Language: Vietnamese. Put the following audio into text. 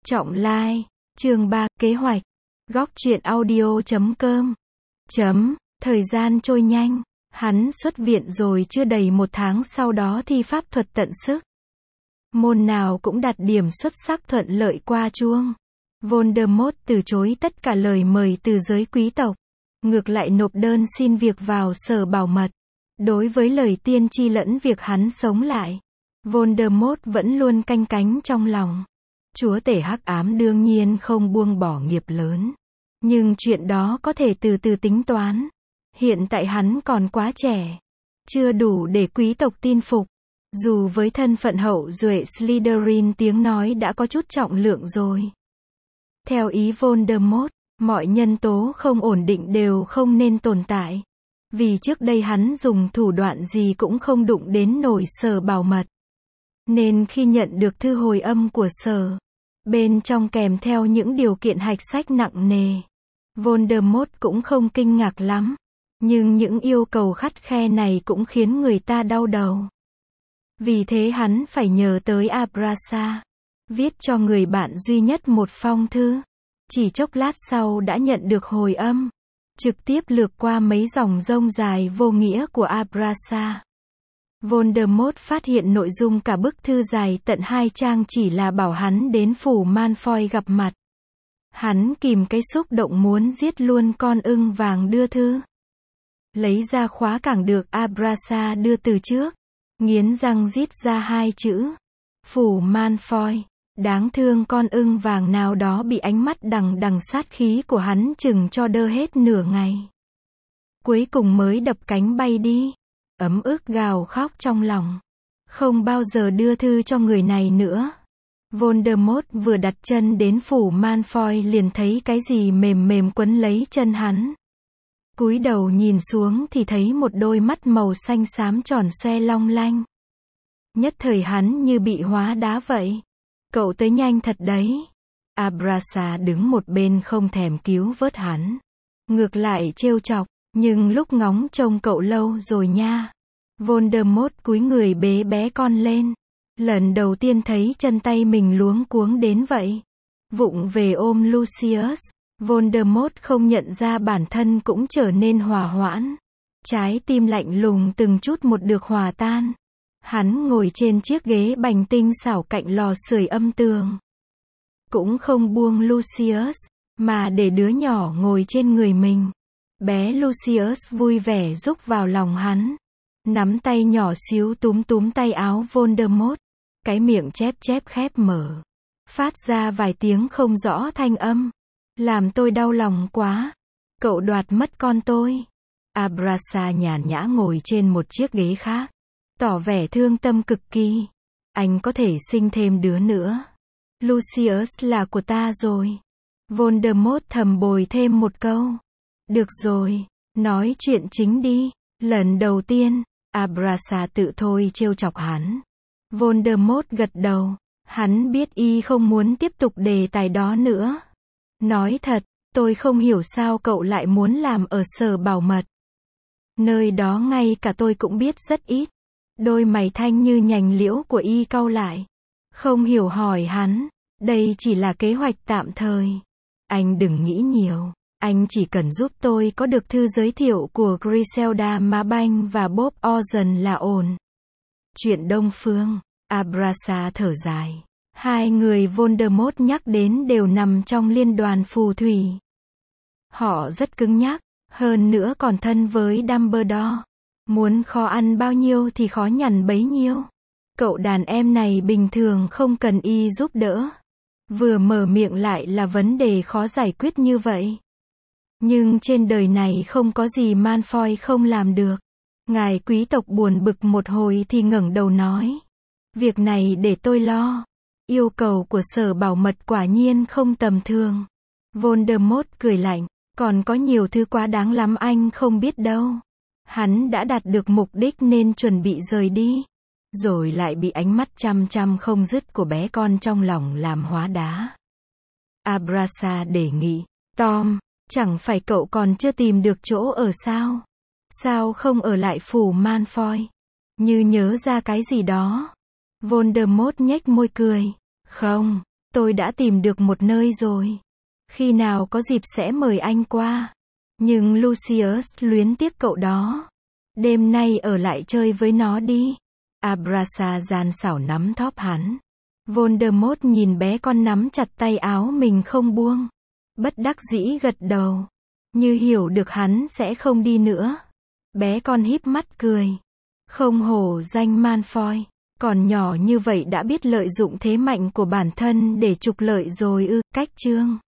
Trọng Lai, chương 3, kế hoạch. Góc truyện audio.com. Thời gian trôi nhanh, hắn xuất viện rồi chưa đầy 1 tháng sau đó thi pháp thuật tận sức. Môn nào cũng đạt điểm xuất sắc thuận lợi qua chuông. Voldemort từ chối tất cả lời mời từ giới quý tộc, ngược lại nộp đơn xin việc vào sở bảo mật. Đối với lời tiên tri lẫn việc hắn sống lại, Voldemort vẫn luôn canh cánh trong lòng. Chúa tể hắc ám đương nhiên không buông bỏ nghiệp lớn, nhưng chuyện đó có thể từ từ tính toán. Hiện tại hắn còn quá trẻ, chưa đủ để quý tộc tin phục. Dù với thân phận hậu duệ Slytherin tiếng nói đã có chút trọng lượng rồi. Theo ý Voldemort, mọi nhân tố không ổn định đều không nên tồn tại. Vì trước đây hắn dùng thủ đoạn gì cũng không đụng đến nổi sở bảo mật. Nên khi nhận được thư hồi âm của sở, bên trong kèm theo những điều kiện hạch sách nặng nề, Voldemort cũng không kinh ngạc lắm. Nhưng những yêu cầu khắt khe này cũng khiến người ta đau đầu. Vì thế hắn phải nhờ tới Abrasa, viết cho người bạn duy nhất một phong thư. Chỉ chốc lát sau đã nhận được hồi âm, trực tiếp lược qua mấy dòng rông dài vô nghĩa của Abrasa. Voldemort phát hiện nội dung cả bức thư dài tận 2 trang chỉ là bảo hắn đến phủ Malfoy gặp mặt. Hắn kìm cái xúc động muốn giết luôn con ưng vàng đưa thư. Lấy ra khóa cảng được Abrasa đưa từ trước, nghiến răng rít ra 2 chữ: phủ Malfoy. Đáng thương con ưng vàng nào đó bị ánh mắt đằng đằng sát khí của hắn chừng cho đơ hết nửa ngày. Cuối cùng mới đập cánh bay đi. Ấm ức gào khóc trong lòng. Không bao giờ đưa thư cho người này nữa. Voldemort vừa đặt chân đến phủ Malfoy liền thấy cái gì mềm mềm quấn lấy chân hắn. Cúi đầu nhìn xuống thì thấy một đôi mắt màu xanh xám tròn xoe long lanh. Nhất thời hắn như bị hóa đá vậy. Cậu tới nhanh thật đấy. Abrasa đứng một bên không thèm cứu vớt hắn. Ngược lại trêu chọc, nhưng lúc ngóng trông cậu lâu rồi nha. Voldemort cúi người bế bé con lên. Lần đầu tiên thấy chân tay mình luống cuống đến vậy. Vụng về ôm Lucius, Voldemort không nhận ra bản thân cũng trở nên hòa hoãn. Trái tim lạnh lùng từng chút một được hòa tan. Hắn ngồi trên chiếc ghế bành tinh xảo cạnh lò sưởi âm tường. Cũng không buông Lucius, mà để đứa nhỏ ngồi trên người mình. Bé Lucius vui vẻ rúc vào lòng hắn. Nắm tay nhỏ xíu túm túm tay áo Voldemort. Cái miệng chép chép khép mở. Phát ra vài tiếng không rõ thanh âm. Làm tôi đau lòng quá. Cậu đoạt mất con tôi. Abrasa nhàn nhã ngồi trên một chiếc ghế khác, tỏ vẻ thương tâm cực kỳ. Anh có thể sinh thêm đứa nữa. Lucius là của ta rồi. Voldemort thầm bồi thêm một câu. Được rồi, nói chuyện chính đi. Lần đầu tiên, Abrasa tự thôi trêu chọc hắn. Voldemort gật đầu. Hắn biết y không muốn tiếp tục đề tài đó nữa. Nói thật, tôi không hiểu sao cậu lại muốn làm ở sở bảo mật. Nơi đó ngay cả tôi cũng biết rất ít. Đôi mày thanh như nhành liễu của y cau lại. Không hiểu hỏi hắn, đây chỉ là kế hoạch tạm thời. Anh đừng nghĩ nhiều, anh chỉ cần giúp tôi có được thư giới thiệu của Griselda Marbank và Bob Orson là ổn. Chuyện Đông Phương, Abrasa thở dài. 2 người Voldemort nhắc đến đều nằm trong liên đoàn phù thủy. Họ rất cứng nhắc, hơn nữa còn thân với Dumbledore. Muốn khó ăn bao nhiêu thì khó nhằn bấy nhiêu. Cậu đàn em này bình thường không cần y giúp đỡ. Vừa mở miệng lại là vấn đề khó giải quyết như vậy. Nhưng trên đời này không có gì Malfoy không làm được. Ngài quý tộc buồn bực một hồi thì ngẩng đầu nói. Việc này để tôi lo. Yêu cầu của sở bảo mật quả nhiên không tầm thường. Voldemort cười lạnh. Còn có nhiều thứ quá đáng lắm anh không biết đâu. Hắn đã đạt được mục đích nên chuẩn bị rời đi. Rồi lại bị ánh mắt chăm chăm không dứt của bé con trong lòng làm hóa đá. Abrasa đề nghị. Tom, chẳng phải cậu còn chưa tìm được chỗ ở sao? Sao không ở lại phủ Malfoy? Như nhớ ra cái gì đó. Voldemort nhếch môi cười. Không, Tôi đã tìm được một nơi rồi. Khi nào có dịp sẽ mời anh qua. Nhưng Lucius luyến tiếc cậu đó. Đêm nay ở lại chơi với nó đi. Abraxa gian xảo nắm thóp hắn. Voldemort nhìn bé con nắm chặt tay áo mình không buông. Bất đắc dĩ gật đầu. Như hiểu được hắn sẽ không đi nữa. Bé con híp mắt cười. Không hổ danh Malfoy. Còn nhỏ như vậy đã biết lợi dụng thế mạnh của bản thân để trục lợi rồi ư. Cách chương